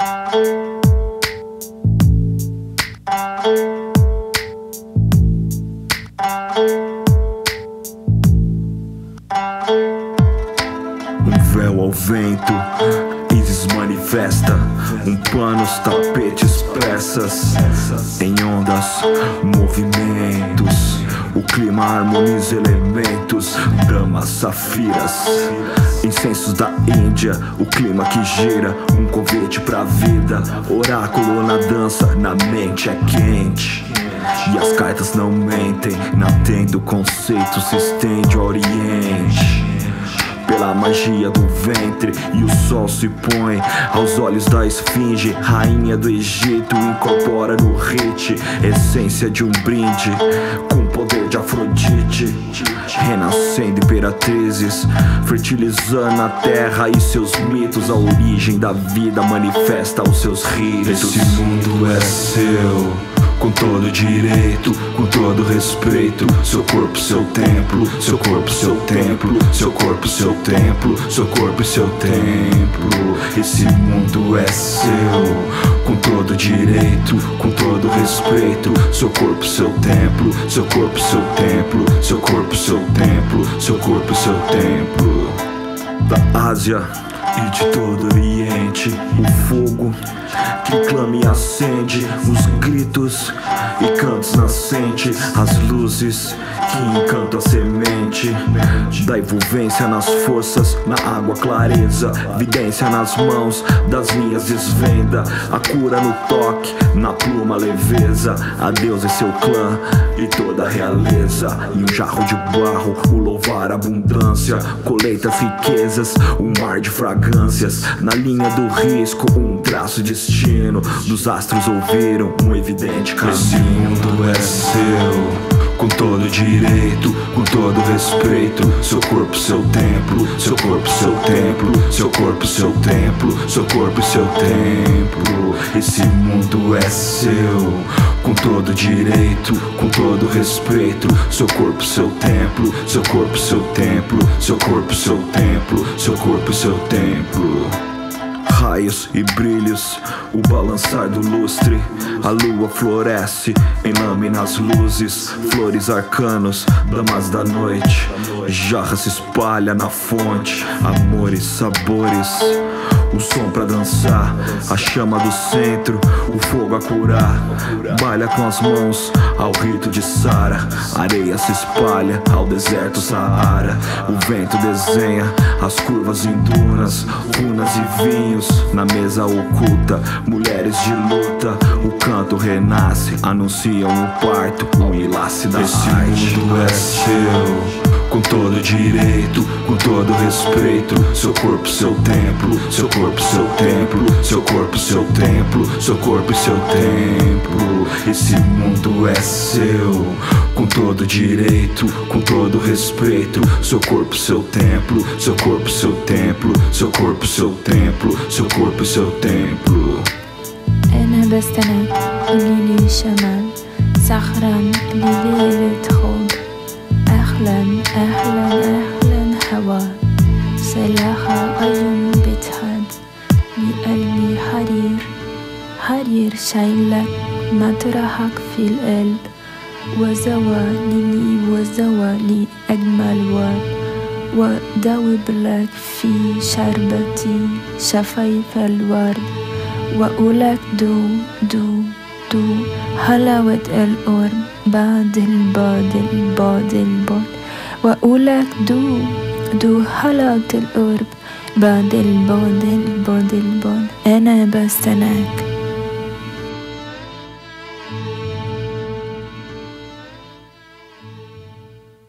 Um véu ao vento, Isis manifesta. Um pano, os tapetes, pressas. Em ondas, movimentos. O clima harmoniza elementos. Damas, safiras, incensos da Índia. O clima que gira, um convite pra vida. Oráculo na dança, na mente é quente. E as cartas não mentem, na tenda o conceito se estende ao oriente. Pela magia do ventre, e o sol se põe aos olhos da esfinge. Rainha do Egito incorpora no hit essência de um brinde com poder de Afrodite. Renascendo imperatrizes, fertilizando a terra e seus mitos. A origem da vida manifesta os seus ritos. Esse mundo é seu, com todo direito, com todo respeito. Seu corpo, seu templo, seu corpo, seu templo, seu corpo, seu templo, seu corpo, seu templo. Esse mundo é seu, com todo direito, com todo respeito. Seu corpo, seu templo, seu corpo, seu templo, seu corpo, seu templo, seu corpo, seu templo. Da Ásia e de todo o Oriente, o fogo que clama e acende, os gritos e cantos nascentes, as luzes que encantam a semente da envolvência nas forças, na água clareza, vidência nas mãos das linhas desvenda, a cura no toque, na pluma leveza, a Deus e seu clã e toda a realeza. Em um jarro de barro, o louvar a abundância, colheita as riquezas, um mar de fragrâncias, na linha do risco, um traço destino, dos astros ouviram um evidente caminho. Esse mundo é seu, com todo direito, com todo respeito. Seu corpo, seu templo, seu corpo, seu templo, seu corpo, seu templo, seu corpo, seu templo. Esse mundo é seu, com todo direito, com todo respeito. Seu corpo, seu templo, seu corpo, seu templo, seu corpo, seu templo, seu corpo, seu templo. Raios e brilhos, o balançar do lustre. A lua floresce em lâminas luzes, flores arcanos, damas da noite. Jarra se espalha na fonte, amores, sabores. O som pra dançar, a chama do centro, o fogo a curar. Baila com as mãos ao rito de Sara. Areia se espalha ao deserto Saara. O vento desenha as curvas em dunas, runas e vinhos na mesa oculta. Mulheres de luta, o canto renasce, anunciam o parto, o enlace da arte. Esse mundo é seu, com todo direito, com todo respeito. Seu corpo, seu templo, seu corpo, seu templo, seu corpo, seu templo, seu corpo, seu templo. Esse mundo é seu, com todo direito, com todo respeito. Seu corpo, seu templo, seu corpo, seu templo, seu corpo, seu templo, seu corpo, seu templo. أنا بستند قوليلي شمال صخرا لليلة خوض أهلا أهلا أهلا هوا سلاخة عيون بتهد بقلبي حرير حرير شايلك مطرحك في القلب وزوالي أجمل ورد ودوب لك في شربتي شفايف الورد وأقولك دو دو دو حلاوة القرب بعد البعد البعد البعد وأقولك دو دو حلاوة القرب بعد البعد البعد البعد. أنا بستناك